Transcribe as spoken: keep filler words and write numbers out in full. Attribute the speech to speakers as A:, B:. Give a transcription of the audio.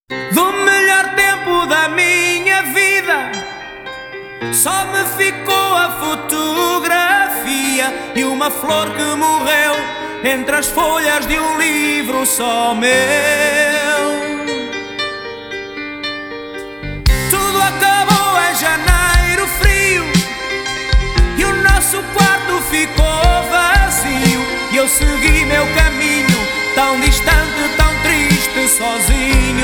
A: Do melhor tempo da minha vida só me ficou a fotografia e uma flor que morreu entre as folhas de um livro só meu. Tudo acabou em janeiro frio e o nosso quarto ficou vazio, e eu segui meu caminho tão distante, tão triste, sozinho.